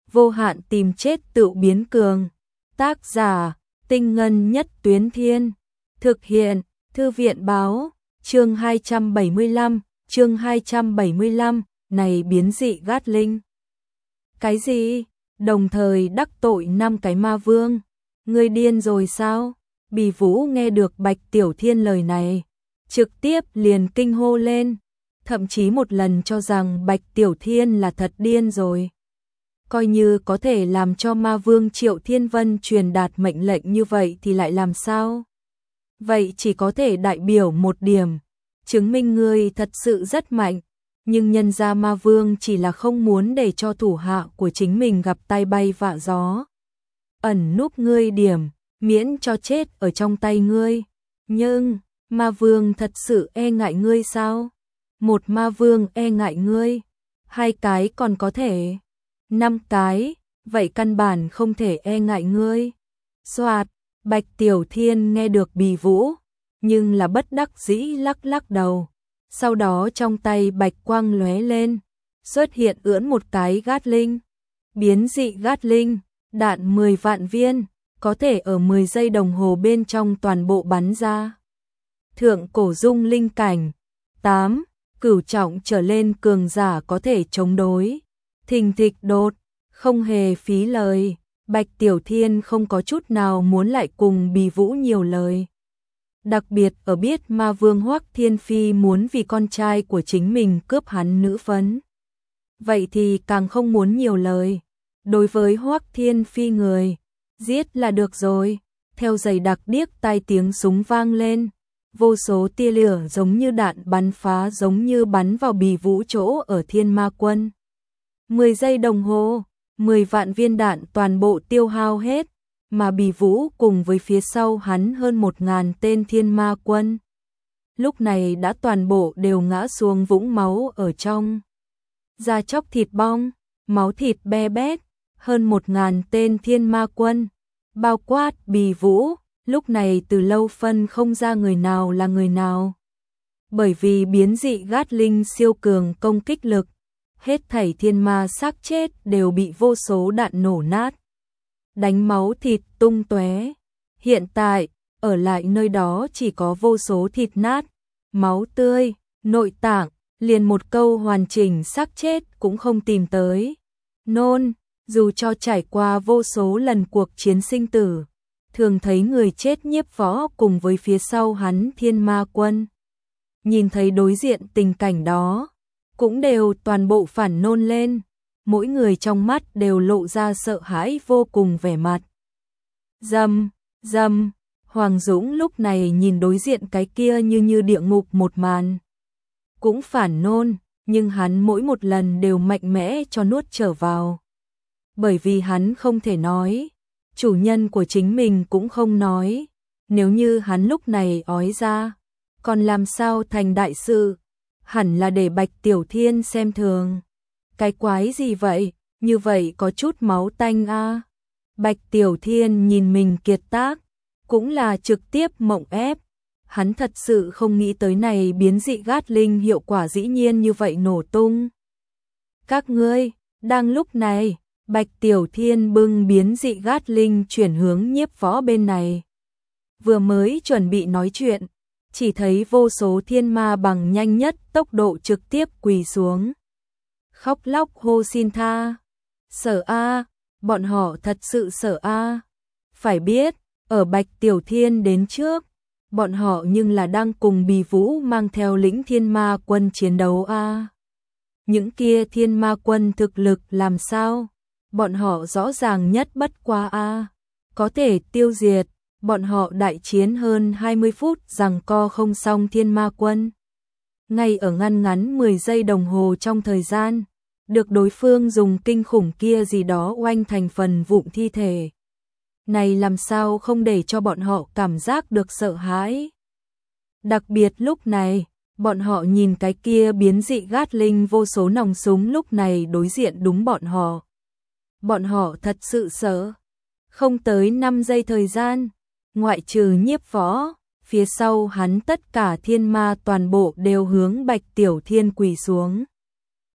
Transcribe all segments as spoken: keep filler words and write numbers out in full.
vô hạn tìm chết tự biến cường. Tác giả, Tinh Ngân Nhất Tuyến Thiên. Thực hiện, Thư viện Báo. Chương hai trăm bảy mươi lăm, chương hai trăm bảy mươi lăm, này biến dị Gatling. Cái gì? Đồng thời đắc tội năm cái ma vương. Ngươi điên rồi sao? Bì Vũ nghe được Bạch Tiểu Thiên lời này, trực tiếp liền kinh hô lên, thậm chí một lần cho rằng Bạch Tiểu Thiên là thật điên rồi. Coi như có thể làm cho ma vương Triệu Thiên Vân truyền đạt mệnh lệnh như vậy thì lại làm sao? Vậy chỉ có thể đại biểu một điểm, chứng minh ngươi thật sự rất mạnh, nhưng nhân ra ma vương chỉ là không muốn để cho thủ hạ của chính mình gặp tai bay vạ gió. Ẩn núp ngươi điểm, miễn cho chết ở trong tay ngươi. Nhưng, ma vương thật sự e ngại ngươi sao? Một ma vương e ngại ngươi, hai cái còn có thể, năm cái, vậy căn bản không thể e ngại ngươi. Soạt, Bạch Tiểu Thiên nghe được Bì Vũ, nhưng là bất đắc dĩ lắc lắc đầu. Sau đó trong tay bạch quang lóe lên, xuất hiện ưỡn một cái Gatling. Biến dị Gatling, đạn mười vạn viên, có thể ở mười giây đồng hồ bên trong toàn bộ bắn ra. Thượng cổ dung linh cảnh, tám, cửu trọng trở lên cường giả có thể chống đối. Thình thịch đột, không hề phí lời, Bạch Tiểu Thiên không có chút nào muốn lại cùng Bì Vũ nhiều lời. Đặc biệt ở biết ma vương Hoắc Thiên Phi muốn vì con trai của chính mình cướp hắn nữ phấn. Vậy thì càng không muốn nhiều lời. Đối với Hoắc Thiên Phi người, giết là được rồi. Theo dày đặc điếc tai tiếng súng vang lên, vô số tia lửa giống như đạn bắn phá giống như bắn vào Bì Vũ chỗ ở Thiên Ma Quân. mười giây đồng hồ, mười vạn viên đạn toàn bộ tiêu hao hết, mà Bì Vũ cùng với phía sau hắn hơn một ngàn tên Thiên Ma Quân. Lúc này đã toàn bộ đều ngã xuống vũng máu ở trong. Da chóc thịt bong, máu thịt be bét, hơn một ngàn tên Thiên Ma Quân. Bao quát Bì Vũ, lúc này từ lâu phân không ra người nào là người nào. Bởi vì biến dị Gatling siêu cường công kích lực, hết thảy thiên ma xác chết đều bị vô số đạn nổ nát, đánh máu thịt tung tóe. Hiện tại, ở lại nơi đó chỉ có vô số thịt nát, máu tươi, nội tạng, liền một câu hoàn chỉnh xác chết cũng không tìm tới. Nôn, dù cho trải qua vô số lần cuộc chiến sinh tử, thường thấy người chết nhiếp võ cùng với phía sau hắn Thiên Ma Quân. Nhìn thấy đối diện tình cảnh đó, cũng đều toàn bộ phản nôn lên, mỗi người trong mắt đều lộ ra sợ hãi vô cùng vẻ mặt. Dầm, dầm, Hoàng Dũng lúc này nhìn đối diện cái kia như như địa ngục một màn. Cũng phản nôn, nhưng hắn mỗi một lần đều mạnh mẽ cho nuốt trở vào. Bởi vì hắn không thể nói, chủ nhân của chính mình cũng không nói, nếu như hắn lúc này ói ra, còn làm sao thành đại sự, hẳn là để Bạch Tiểu Thiên xem thường. Cái quái gì vậy, như vậy có chút máu tanh a. À. Bạch Tiểu Thiên nhìn mình kiệt tác, cũng là trực tiếp mộng ép. Hắn thật sự không nghĩ tới này biến dị Gatling hiệu quả dĩ nhiên như vậy nổ tung. Các ngươi, đang lúc này, Bạch Tiểu Thiên bưng biến dị Gatling chuyển hướng nhiếp võ bên này. Vừa mới chuẩn bị nói chuyện, chỉ thấy vô số thiên ma bằng nhanh nhất tốc độ trực tiếp quỳ xuống. Khóc lóc hô xin tha. Sợ a, bọn họ thật sự sợ a. Phải biết, ở Bạch Tiểu Thiên đến trước, bọn họ nhưng là đang cùng Bì Vũ mang theo lĩnh Thiên Ma Quân chiến đấu a. Những kia Thiên Ma Quân thực lực làm sao? Bọn họ rõ ràng nhất bất quá a, có thể tiêu diệt. Bọn họ đại chiến hơn hai mươi phút giằng co không xong Thiên Ma Quân. Ngay ở ngăn ngắn mười giây đồng hồ trong thời gian, được đối phương dùng kinh khủng kia gì đó oanh thành phần vụn thi thể. Này làm sao không để cho bọn họ cảm giác được sợ hãi. Đặc biệt lúc này, bọn họ nhìn cái kia biến dị Gatling vô số nòng súng lúc này đối diện đúng bọn họ. Bọn họ thật sự sợ. Không tới năm giây thời gian, ngoại trừ nhiếp võ, phía sau hắn tất cả thiên ma toàn bộ đều hướng Bạch Tiểu Thiên quỳ xuống.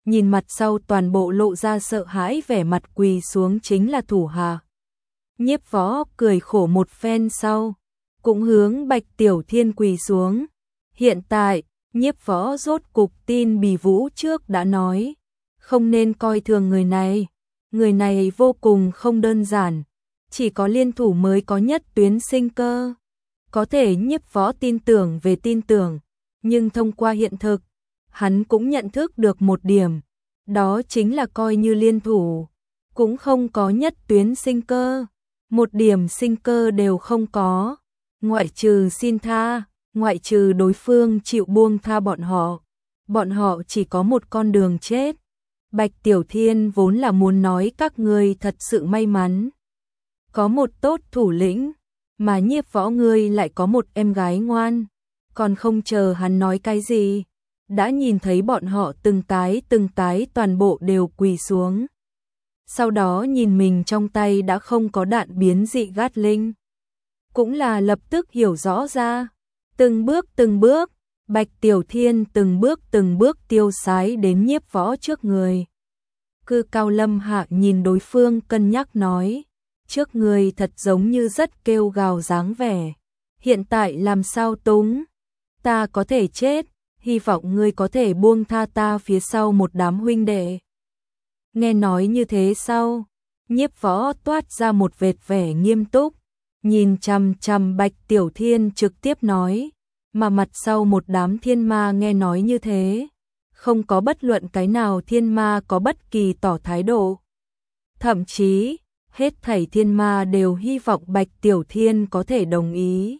nhìn mặt sau toàn bộ lộ ra sợ hãi vẻ mặt quỳ xuống chính là thủ hạ. Nhiếp Võ cười khổ một phen sau, cũng hướng Bạch Tiểu Thiên quỳ xuống. Hiện tại, Nhiếp Võ rốt cục tin Bì Vũ trước đã nói, không nên coi thường người này, người này vô cùng không đơn giản, chỉ có liên thủ mới có nhất tuyến sinh cơ. Có thể Nhiếp Võ tin tưởng về tin tưởng, nhưng thông qua hiện thực, hắn cũng nhận thức được một điểm, đó chính là coi như liên thủ, cũng không có nhất tuyến sinh cơ, một điểm sinh cơ đều không có, ngoại trừ xin tha, ngoại trừ đối phương chịu buông tha bọn họ, bọn họ chỉ có một con đường chết. Bạch Tiểu Thiên vốn là muốn nói các ngươi thật sự may mắn, có một tốt thủ lĩnh, mà Nhiếp Võ ngươi lại có một em gái ngoan, còn không chờ hắn nói cái gì, đã nhìn thấy bọn họ từng cái từng cái toàn bộ đều quỳ xuống. Sau đó nhìn mình trong tay đã không có đạn biến dị Gatling, cũng là lập tức hiểu rõ ra, từng bước từng bước, Bạch Tiểu Thiên từng bước từng bước tiêu sái đến Nhiếp Võ trước người. Cư Cao Lâm Hạ nhìn đối phương cân nhắc nói, trước người thật giống như rất kêu gào dáng vẻ, hiện tại làm sao túng, ta có thể chết, hy vọng ngươi có thể buông tha ta phía sau một đám huynh đệ. Nghe nói như thế sau, Nhiếp Võ toát ra một vệt vẻ nghiêm túc, nhìn chằm chằm Bạch Tiểu Thiên trực tiếp nói, mà mặt sau một đám thiên ma nghe nói như thế, không có bất luận cái nào thiên ma có bất kỳ tỏ thái độ. Thậm chí, hết thảy thiên ma đều hy vọng Bạch Tiểu Thiên có thể đồng ý.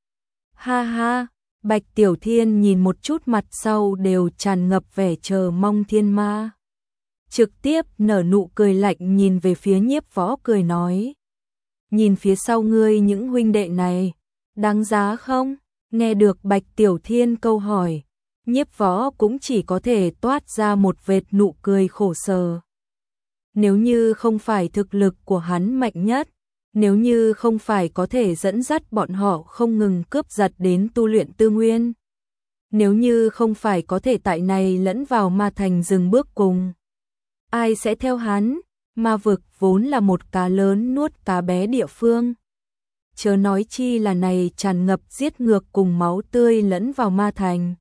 Ha ha, Bạch Tiểu Thiên nhìn một chút mặt sau đều tràn ngập vẻ chờ mong thiên ma. Trực tiếp nở nụ cười lạnh nhìn về phía Nhiếp Võ cười nói, nhìn phía sau ngươi những huynh đệ này, đáng giá không? Nghe được Bạch Tiểu Thiên câu hỏi, Nhiếp Võ cũng chỉ có thể toát ra một vệt nụ cười khổ sở. Nếu như không phải thực lực của hắn mạnh nhất, nếu như không phải có thể dẫn dắt bọn họ không ngừng cướp giật đến tu luyện tư nguyên, nếu như không phải có thể tại này lẫn vào ma thành dừng bước cùng, ai sẽ theo hắn? Ma vực vốn là một cá lớn nuốt cá bé địa phương, chớ nói chi là này tràn ngập giết ngược cùng máu tươi lẫn vào ma thành.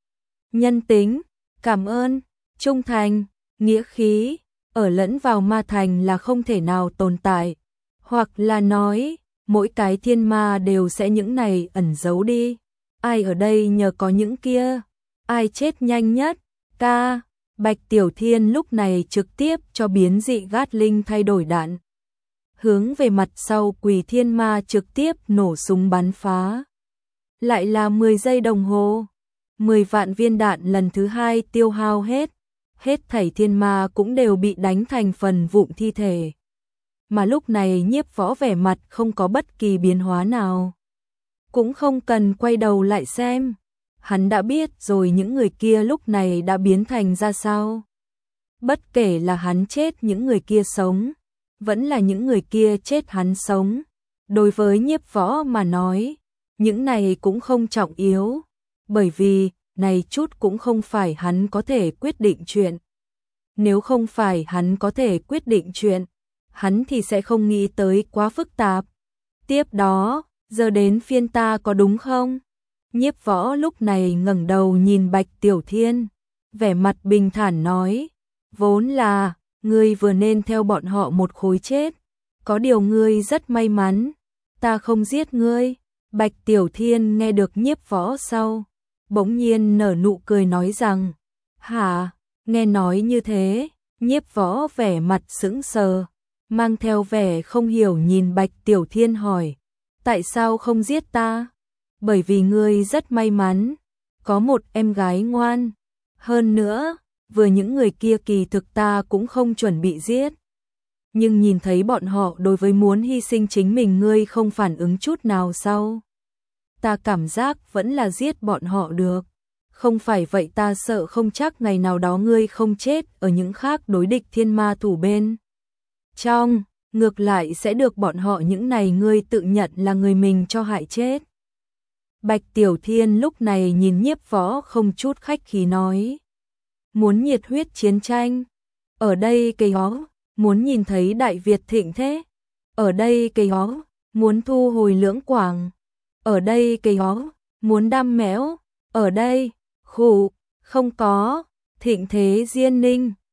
Nhân tính, cảm ơn, trung thành, nghĩa khí, ở lẫn vào ma thành là không thể nào tồn tại, hoặc là nói, mỗi cái thiên ma đều sẽ những này ẩn giấu đi. Ai ở đây nhờ có những kia, ai chết nhanh nhất, ca. Bạch Tiểu Thiên lúc này trực tiếp cho biến dị Gatling thay đổi đạn, hướng về mặt sau quỳ thiên ma trực tiếp nổ súng bắn phá. Lại là mười giây đồng hồ, mười vạn viên đạn lần thứ hai tiêu hao hết, hết thảy thiên ma cũng đều bị đánh thành phần vụn thi thể. Mà lúc này Nhiếp Võ vẻ mặt không có bất kỳ biến hóa nào, cũng không cần quay đầu lại xem. Hắn đã biết rồi những người kia lúc này đã biến thành ra sao. Bất kể là hắn chết những người kia sống, vẫn là những người kia chết hắn sống. Đối với Nhiếp Võ mà nói, những này cũng không trọng yếu, bởi vì này chút cũng không phải hắn có thể quyết định chuyện. Nếu không phải hắn có thể quyết định chuyện, hắn thì sẽ không nghĩ tới quá phức tạp. Tiếp đó, giờ đến phiên ta có đúng không? Nhiếp Võ lúc này ngẩng đầu nhìn Bạch Tiểu Thiên, vẻ mặt bình thản nói, vốn là, ngươi vừa nên theo bọn họ một khối chết, có điều ngươi rất may mắn, ta không giết ngươi. Bạch Tiểu Thiên nghe được Nhiếp Võ sau, bỗng nhiên nở nụ cười nói rằng, hả, nghe nói như thế, Nhiếp Võ vẻ mặt sững sờ, mang theo vẻ không hiểu nhìn Bạch Tiểu Thiên hỏi, tại sao không giết ta? Bởi vì ngươi rất may mắn, có một em gái ngoan. Hơn nữa, vừa những người kia kỳ thực ta cũng không chuẩn bị giết. Nhưng nhìn thấy bọn họ đối với muốn hy sinh chính mình ngươi không phản ứng chút nào sau. Ta cảm giác vẫn là giết bọn họ được. Không phải vậy ta sợ không chắc ngày nào đó ngươi không chết ở những khác đối địch thiên ma thủ bên trong, ngược lại sẽ được bọn họ những này ngươi tự nhận là người mình cho hại chết. Bạch Tiểu Thiên lúc này nhìn Nhiếp Võ không chút khách khí nói. muốn nhiệt huyết chiến tranh. Ở đây cây ó, muốn nhìn thấy Đại Việt thịnh thế. Ở đây cây ó, muốn thu hồi Lưỡng Quảng. Ở đây cây ó, muốn đam mẽo. Ở đây, khụ, không có, thịnh thế Diên Ninh.